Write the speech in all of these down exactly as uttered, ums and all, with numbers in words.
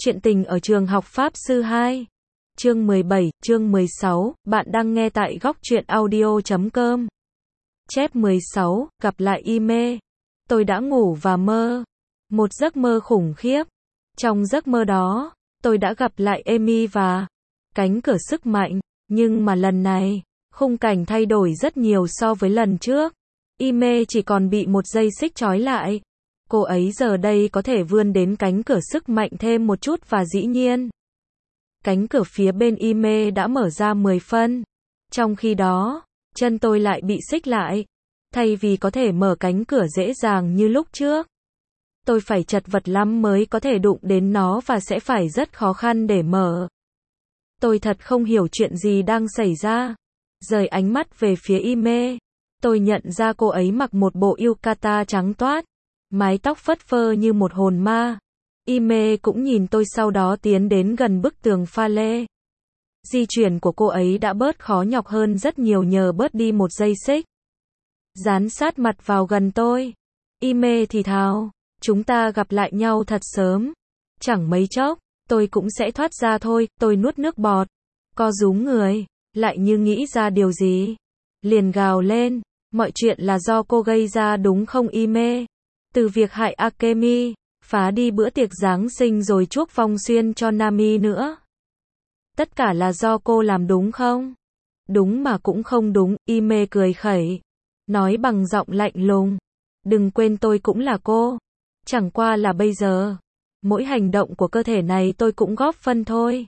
Chuyện tình ở trường học Pháp Sư hai. Chương mười bảy, chương mười sáu, bạn đang nghe tại góc truyện audio chấm com. Chép mười sáu, gặp lại email. Tôi đã ngủ và mơ. Một giấc mơ khủng khiếp. Trong giấc mơ đó, tôi đã gặp lại Amy và cánh cửa sức mạnh. Nhưng mà lần này, khung cảnh thay đổi rất nhiều so với lần trước. Email chỉ còn bị một dây xích trói lại. Cô ấy giờ đây có thể vươn đến cánh cửa sức mạnh thêm một chút và dĩ nhiên, cánh cửa phía bên email đã mở ra mười phân. Trong khi đó, chân tôi lại bị xích lại. Thay vì có thể mở cánh cửa dễ dàng như lúc trước, tôi phải chật vật lắm mới có thể đụng đến nó và sẽ phải rất khó khăn để mở. Tôi thật không hiểu chuyện gì đang xảy ra. Rời ánh mắt về phía email, tôi nhận ra cô ấy mặc một bộ yukata trắng toát, mái tóc phất phơ như một hồn ma. Ime cũng nhìn tôi sau đó tiến đến gần bức tường pha lê. Di chuyển của cô ấy đã bớt khó nhọc hơn rất nhiều nhờ bớt đi một dây xích. Dán sát mặt vào gần tôi. Ime thì thào, chúng ta gặp lại nhau thật sớm. Chẳng mấy chốc, tôi cũng sẽ thoát ra thôi. Tôi nuốt nước bọt, co rúm người, lại như nghĩ ra điều gì. Liền gào lên, mọi chuyện là do cô gây ra đúng không Ime? Từ việc hại Akemi, phá đi bữa tiệc Giáng sinh rồi chuốc vong xuyên cho Nami nữa. Tất cả là do cô làm đúng không? Đúng mà cũng không đúng, Ime cười khẩy. Nói bằng giọng lạnh lùng. Đừng quên tôi cũng là cô. Chẳng qua là bây giờ, mỗi hành động của cơ thể này tôi cũng góp phân thôi.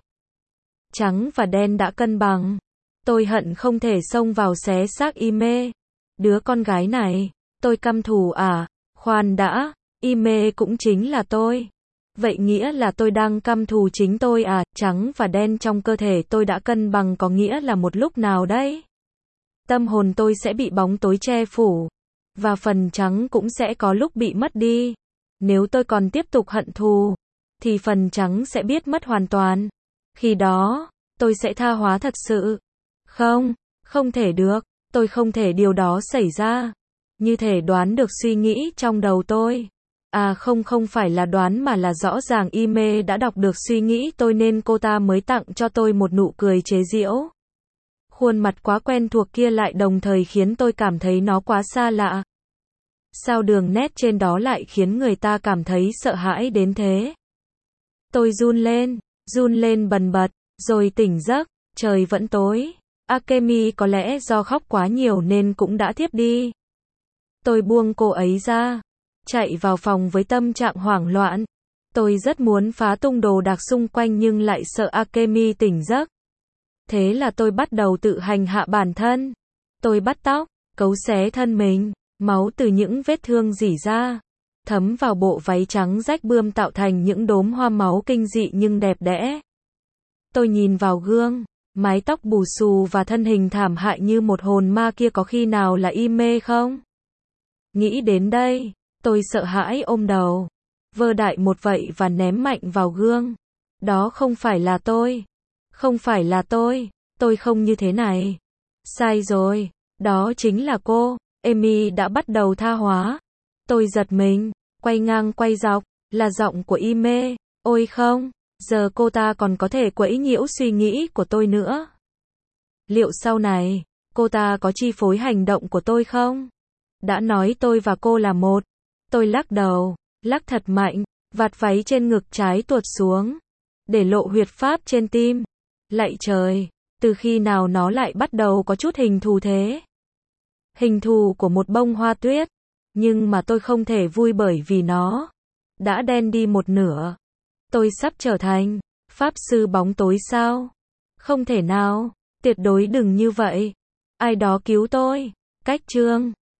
Trắng và đen đã cân bằng. Tôi hận không thể xông vào xé xác Ime. Đứa con gái này, tôi căm thù à? Khoan đã, Ime cũng chính là tôi. Vậy nghĩa là tôi đang căm thù chính tôi à? Trắng và đen trong cơ thể tôi đã cân bằng có nghĩa là một lúc nào đấy, tâm hồn tôi sẽ bị bóng tối che phủ. Và phần trắng cũng sẽ có lúc bị mất đi. Nếu tôi còn tiếp tục hận thù, thì phần trắng sẽ biết mất hoàn toàn. Khi đó, tôi sẽ tha hóa thật sự. Không, không thể được, tôi không thể điều đó xảy ra. Như thể đoán được suy nghĩ trong đầu tôi. À không không phải là đoán mà là rõ ràng Ime đã đọc được suy nghĩ tôi nên cô ta mới tặng cho tôi một nụ cười chế giễu. Khuôn mặt quá quen thuộc kia lại đồng thời khiến tôi cảm thấy nó quá xa lạ. Sao đường nét trên đó lại khiến người ta cảm thấy sợ hãi đến thế? Tôi run lên, run lên bần bật, rồi tỉnh giấc, trời vẫn tối. Akemi có lẽ do khóc quá nhiều nên cũng đã thiếp đi. Tôi buông cô ấy ra, chạy vào phòng với tâm trạng hoảng loạn. Tôi rất muốn phá tung đồ đạc xung quanh nhưng lại sợ Akemi tỉnh giấc. Thế là tôi bắt đầu tự hành hạ bản thân. Tôi bắt tóc, cấu xé thân mình, máu từ những vết thương rỉ ra, thấm vào bộ váy trắng rách bươm tạo thành những đốm hoa máu kinh dị nhưng đẹp đẽ. Tôi nhìn vào gương, mái tóc bù xù và thân hình thảm hại như một hồn ma kia có khi nào là Ime không? Nghĩ đến đây, tôi sợ hãi ôm đầu, vơ đại một vậy và ném mạnh vào gương. Đó không phải là tôi. Không phải là tôi. Tôi không như thế này. Sai rồi. Đó chính là cô. Amy đã bắt đầu tha hóa. Tôi giật mình, quay ngang quay dọc, là giọng của Ime. Ôi không, giờ cô ta còn có thể quấy nhiễu suy nghĩ của tôi nữa. Liệu sau này, cô ta có chi phối hành động của tôi không? Đã nói tôi và cô là một. Tôi lắc đầu, lắc thật mạnh, vạt váy trên ngực trái tuột xuống, để lộ huyệt pháp trên tim. Lạy trời, từ khi nào nó lại bắt đầu có chút hình thù thế? Hình thù của một bông hoa tuyết. Nhưng mà tôi không thể vui bởi vì nó đã đen đi một nửa. Tôi sắp trở thành pháp sư bóng tối sao? Không thể nào, tuyệt đối đừng như vậy. Ai đó cứu tôi. Cách chương